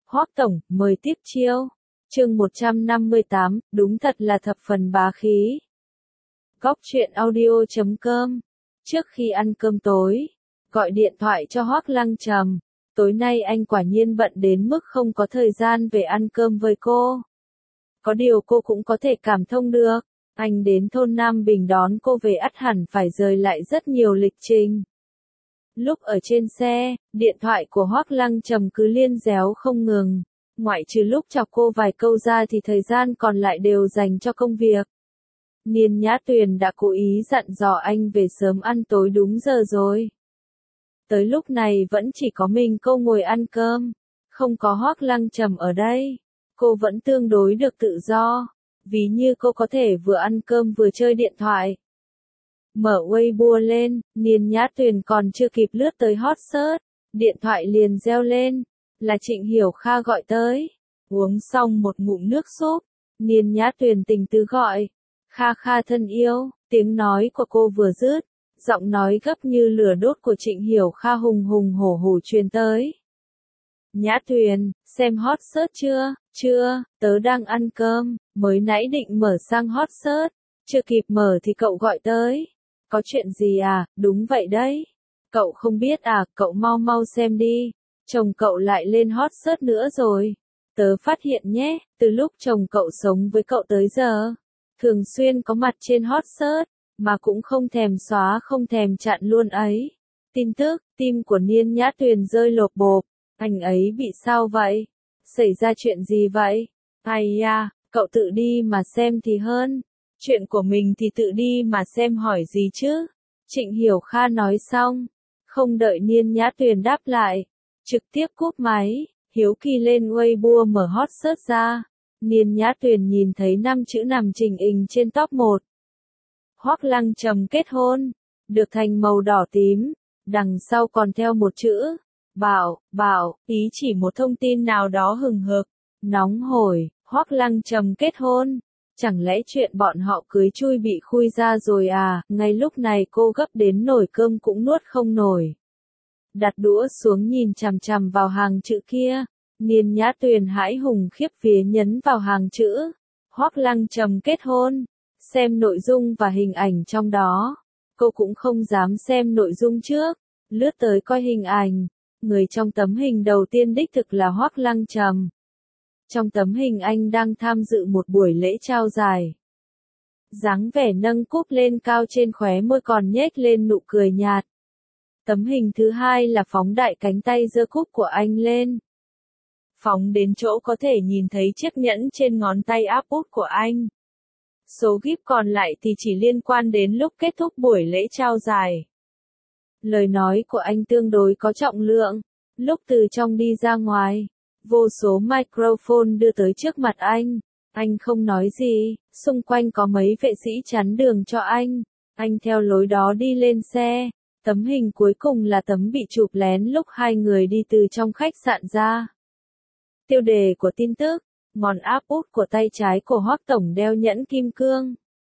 Hoắc tổng, mời tiếp chiêu. Chương 158, đúng thật là thập phần bá khí. Góc truyện audio.com. Trước khi ăn cơm tối, gọi điện thoại cho Hoắc Lăng Trầm. Tối nay anh quả nhiên bận đến mức không có thời gian về ăn cơm với cô. Có điều cô cũng có thể cảm thông được. Anh đến thôn Nam Bình đón cô về ắt hẳn phải rời lại rất nhiều lịch trình. Lúc ở trên xe, điện thoại của Hoắc Lăng Trầm cứ liên réo không ngừng. Ngoại trừ lúc chọc cô vài câu ra thì thời gian còn lại đều dành cho công việc. Niên Nhã Tuyền đã cố ý dặn dò anh về sớm ăn tối đúng giờ rồi. Tới lúc này vẫn chỉ có mình cô ngồi ăn cơm, không có Hoắc Lăng Trầm ở đây. Cô vẫn tương đối được tự do, ví như cô có thể vừa ăn cơm vừa chơi điện thoại. Mở Weibo lên, Niên Nhã Tuyền còn chưa kịp lướt tới hot search, điện thoại liền reo lên, là Trịnh Hiểu Kha gọi tới. Uống xong một ngụm nước súp, Niên Nhã Tuyền tình tứ gọi, Kha Kha thân yêu, tiếng nói của cô vừa dứt, giọng nói gấp như lửa đốt của Trịnh Hiểu Kha hùng hùng hổ hổ truyền tới. Nhã Tuyền, xem hot search chưa? Chưa, tớ đang ăn cơm, mới nãy định mở sang hot search, chưa kịp mở thì cậu gọi tới. Có chuyện gì à? Đúng vậy đấy. Cậu không biết à, cậu mau mau xem đi. Chồng cậu lại lên hot search nữa rồi. Tớ phát hiện nhé, từ lúc chồng cậu sống với cậu tới giờ, thường xuyên có mặt trên hot search, mà cũng không thèm xóa không thèm chặn luôn ấy. Tin tức, tim của Niên Nhã Tuyền rơi lộp bộp. Anh ấy bị sao vậy? Xảy ra chuyện gì vậy? Ai da, cậu tự đi mà xem thì hơn. Chuyện của mình thì tự đi mà xem hỏi gì chứ? Trịnh Hiểu Kha nói xong, không đợi Niên Nhã Tuyền đáp lại, trực tiếp cúp máy, hiếu kỳ lên Weibo mở hot search ra. Niên Nhã Tuyền nhìn thấy 5 chữ nằm chình ình trên top 1. Hoắc Lăng Trầm kết hôn, được thành màu đỏ tím, đằng sau còn theo một chữ, bảo, ý chỉ một thông tin nào đó hừng hực, nóng hổi, Hoắc Lăng Trầm kết hôn. Chẳng lẽ chuyện bọn họ cưới chui bị khui ra rồi à? Ngay lúc này cô gấp đến nổi cơm cũng nuốt không nổi. Đặt đũa xuống nhìn chằm chằm vào hàng chữ kia, Niên Nhã Tuyền hãi hùng khiếp vía nhấn vào hàng chữ, Hoắc Lăng Trầm kết hôn. Xem nội dung và hình ảnh trong đó. Cô cũng không dám xem nội dung trước, lướt tới coi hình ảnh. Người trong tấm hình đầu tiên đích thực là Hoắc Lăng Trầm. Trong tấm hình anh đang tham dự một buổi lễ trao giải. Dáng vẻ nâng cúp lên cao trên khóe môi còn nhếch lên nụ cười nhạt. Tấm hình thứ hai là phóng đại cánh tay giơ cúp của anh lên. Phóng đến chỗ có thể nhìn thấy chiếc nhẫn trên ngón tay áp út của anh. Số gíp còn lại thì chỉ liên quan đến lúc kết thúc buổi lễ trao giải. Lời nói của anh tương đối có trọng lượng. Lúc từ trong đi ra ngoài, vô số microphone đưa tới trước mặt anh. Anh không nói gì, xung quanh có mấy vệ sĩ chắn đường cho anh. Anh theo lối đó đi lên xe. Tấm hình cuối cùng là tấm bị chụp lén lúc hai người đi từ trong khách sạn ra. Tiêu đề của tin tức, ngón áp út của tay trái của Hoắc tổng đeo nhẫn kim cương.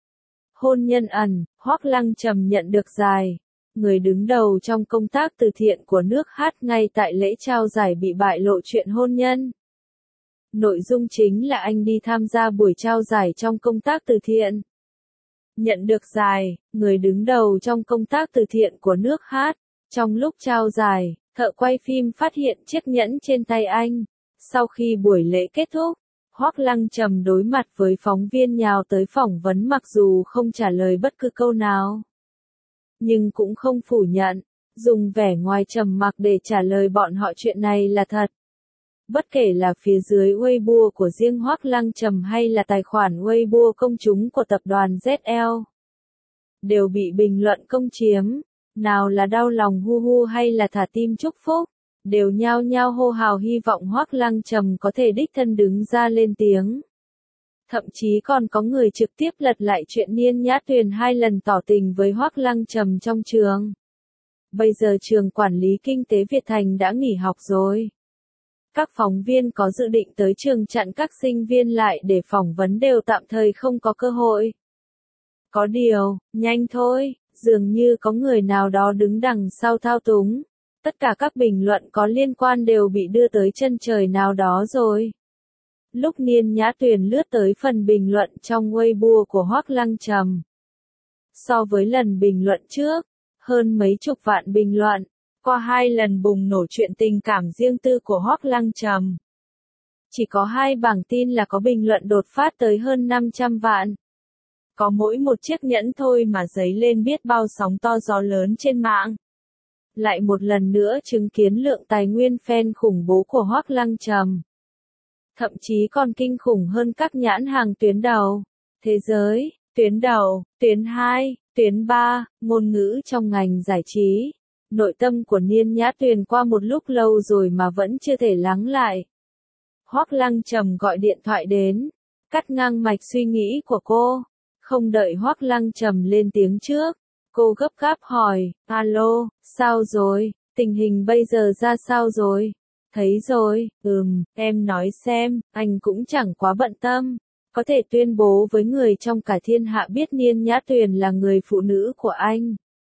Hôn nhân ẩn, Hoắc Lăng Trầm nhận được giải. Người đứng đầu trong công tác từ thiện của nước Hát ngay tại lễ trao giải bị bại lộ chuyện hôn nhân. Nội dung chính là anh đi tham gia buổi trao giải trong công tác từ thiện. Nhận được giải, người đứng đầu trong công tác từ thiện của nước Hát. Trong lúc trao giải, thợ quay phim phát hiện chiếc nhẫn trên tay anh. Sau khi buổi lễ kết thúc, Hoắc Lăng Trầm đối mặt với phóng viên nhào tới phỏng vấn mặc dù không trả lời bất cứ câu nào. Nhưng cũng không phủ nhận, dùng vẻ ngoài trầm mặc để trả lời bọn họ chuyện này là thật. Bất kể là phía dưới Weibo của riêng Hoắc Lăng Trầm hay là tài khoản Weibo công chúng của tập đoàn ZL, đều bị bình luận công chiếm, nào là đau lòng hu hu hay là thả tim chúc phúc, đều nhao nhao hô hào hy vọng Hoắc Lăng Trầm có thể đích thân đứng ra lên tiếng. Thậm chí còn có người trực tiếp lật lại chuyện Niên Nhã Tuyền 2 lần tỏ tình với Hoắc Lăng Trầm trong trường. Bây giờ trường quản lý kinh tế Việt Thành đã nghỉ học rồi. Các phóng viên có dự định tới trường chặn các sinh viên lại để phỏng vấn đều tạm thời không có cơ hội. Có điều, nhanh thôi, dường như có người nào đó đứng đằng sau thao túng. Tất cả các bình luận có liên quan đều bị đưa tới chân trời nào đó rồi. Lúc Niên Nhã Tuyền lướt tới phần bình luận trong Weibo của Hoắc Lăng Trầm. So với lần bình luận trước, hơn mấy chục vạn bình luận, qua 2 lần bùng nổ chuyện tình cảm riêng tư của Hoắc Lăng Trầm. Chỉ có 2 bảng tin là có bình luận đột phát tới hơn 500 vạn. Có mỗi một chiếc nhẫn thôi mà dấy lên biết bao sóng to gió lớn trên mạng. Lại một lần nữa chứng kiến lượng tài nguyên fan khủng bố của Hoắc Lăng Trầm. Thậm chí còn kinh khủng hơn các nhãn hàng tuyến đầu, thế giới, tuyến đầu, tuyến 2, tuyến 3, ngôn ngữ trong ngành giải trí. Nội tâm của Niên Nhã Tuyền qua một lúc lâu rồi mà vẫn chưa thể lắng lại. Hoắc Lăng Trầm gọi điện thoại đến, cắt ngang mạch suy nghĩ của cô. Không đợi Hoắc Lăng Trầm lên tiếng trước, cô gấp gáp hỏi, alo, sao rồi, tình hình bây giờ ra sao rồi? Thấy rồi, em nói xem, anh cũng chẳng quá bận tâm. Có thể tuyên bố với người trong cả thiên hạ biết Niên Nhã Tuyền là người phụ nữ của anh.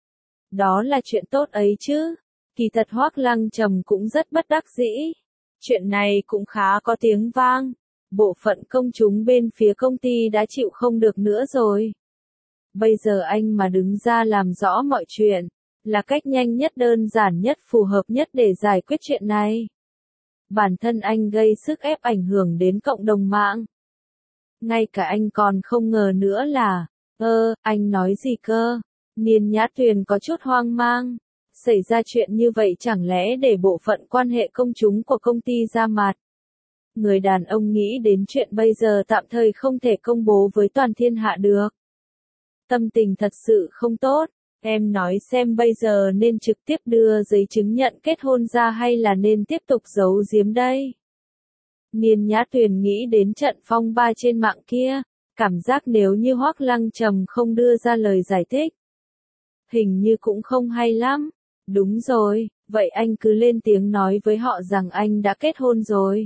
Đó là chuyện tốt ấy chứ. Kỳ thật Hoắc Lăng Trầm cũng rất bất đắc dĩ. Chuyện này cũng khá có tiếng vang. Bộ phận công chúng bên phía công ty đã chịu không được nữa rồi. Bây giờ anh mà đứng ra làm rõ mọi chuyện, là cách nhanh nhất, đơn giản nhất, phù hợp nhất để giải quyết chuyện này. Bản thân anh gây sức ép ảnh hưởng đến cộng đồng mạng. Ngay cả anh còn không ngờ nữa là, anh nói gì cơ? Niên Nhã Tuyền có chút hoang mang. Xảy ra chuyện như vậy chẳng lẽ để bộ phận quan hệ công chúng của công ty ra mặt? Người đàn ông nghĩ đến chuyện bây giờ tạm thời không thể công bố với toàn thiên hạ được. Tâm tình thật sự không tốt. Em nói xem bây giờ nên trực tiếp đưa giấy chứng nhận kết hôn ra hay là nên tiếp tục giấu giếm đây? Niên Nhã Tuyền nghĩ đến trận phong ba trên mạng kia, cảm giác nếu như Hoắc Lăng Trầm không đưa ra lời giải thích, hình như cũng không hay lắm. Đúng rồi, vậy anh cứ lên tiếng nói với họ rằng anh đã kết hôn rồi.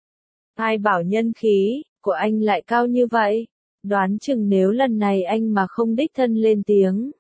Ai bảo nhân khí của anh lại cao như vậy? Đoán chừng nếu lần này anh mà không đích thân lên tiếng,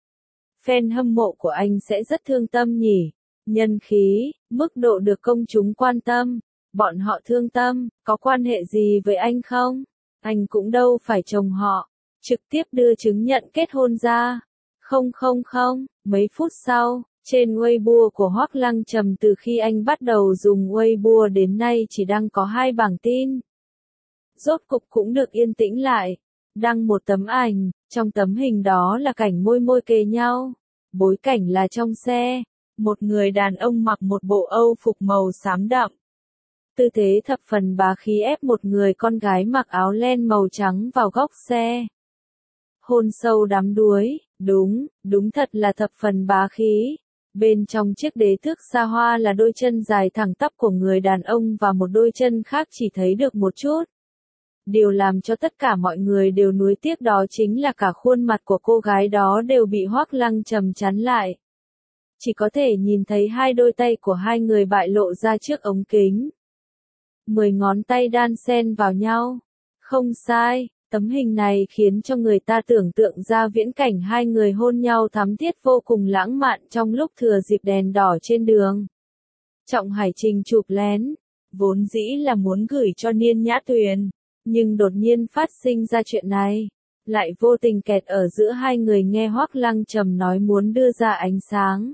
fan hâm mộ của anh sẽ rất thương tâm nhỉ. Nhân khí, mức độ được công chúng quan tâm, bọn họ thương tâm, có quan hệ gì với anh không? Anh cũng đâu phải chồng họ, trực tiếp đưa chứng nhận kết hôn ra. Không, mấy phút sau, trên Weibo của Hoắc Lăng Trầm từ khi anh bắt đầu dùng Weibo đến nay chỉ đăng có 2 bảng tin. Rốt cục cũng được yên tĩnh lại. Đăng một tấm ảnh, trong tấm hình đó là cảnh môi môi kề nhau. Bối cảnh là trong xe, một người đàn ông mặc một bộ Âu phục màu xám đậm. Tư thế thập phần bá khí ép một người con gái mặc áo len màu trắng vào góc xe. Hôn sâu đắm đuối, đúng thật là thập phần bá khí. Bên trong chiếc đế thước xa hoa là đôi chân dài thẳng tắp của người đàn ông và một đôi chân khác chỉ thấy được một chút. Điều làm cho tất cả mọi người đều nuối tiếc đó chính là cả khuôn mặt của cô gái đó đều bị Hoắc Lăng Trầm chắn lại. Chỉ có thể nhìn thấy 2 đôi tay của 2 người bại lộ ra trước ống kính. 10 ngón tay đan xen vào nhau. Không sai, tấm hình này khiến cho người ta tưởng tượng ra viễn cảnh 2 người hôn nhau thắm thiết vô cùng lãng mạn trong lúc thừa dịp đèn đỏ trên đường. Trọng Hải Trình chụp lén, vốn dĩ là muốn gửi cho Niên Nhã Tuyền, nhưng đột nhiên phát sinh ra chuyện này, lại vô tình kẹt ở giữa 2 người nghe Hoắc Lăng Trầm nói muốn đưa ra ánh sáng.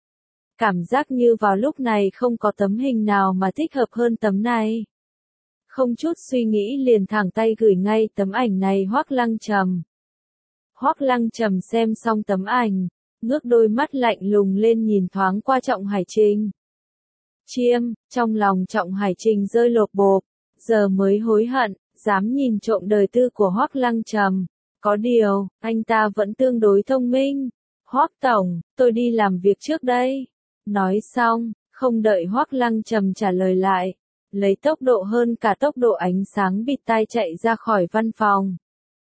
Cảm giác như vào lúc này không có tấm hình nào mà thích hợp hơn tấm này. Không chút suy nghĩ liền thẳng tay gửi ngay tấm ảnh này Hoắc Lăng Trầm. Hoắc Lăng Trầm xem xong tấm ảnh, ngước đôi mắt lạnh lùng lên nhìn thoáng qua Trọng Hải Trình. Chiêm, trong lòng Trọng Hải Trình rơi lột bột, giờ mới hối hận, dám nhìn trộm đời tư của Hoắc Lăng Trầm. Có điều, anh ta vẫn tương đối thông minh. Hoắc tổng, tôi đi làm việc trước đây. Nói xong, không đợi Hoắc Lăng Trầm trả lời lại, lấy tốc độ hơn cả tốc độ ánh sáng bịt tai chạy ra khỏi văn phòng.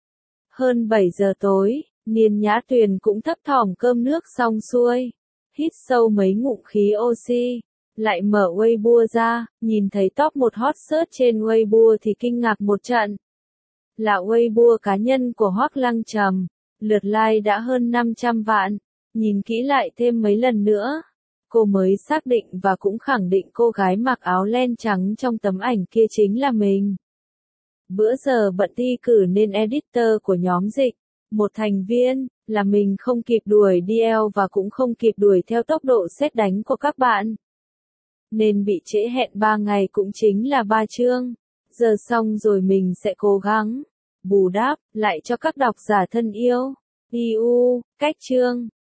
Hơn 7 giờ tối, Niên Nhã Tuyền cũng thấp thỏm cơm nước xong xuôi, hít sâu mấy ngụm khí oxy, lại mở Weibo ra, nhìn thấy top 1 hot search trên Weibo thì kinh ngạc một trận. Là Weibo cá nhân của Hoắc Lăng Trầm, lượt like đã hơn 500 vạn, nhìn kỹ lại thêm mấy lần nữa. cô mới xác định và cũng khẳng định cô gái mặc áo len trắng trong tấm ảnh kia chính là mình. Bữa giờ bận thi cử nên editor của nhóm dịch, một thành viên, là mình không kịp đuổi DL và cũng không kịp đuổi theo tốc độ sét đánh của các bạn. Nên bị trễ hẹn 3 ngày cũng chính là 3 chương. Giờ xong rồi mình sẽ cố gắng bù đắp lại cho các độc giả thân yêu. Cách chương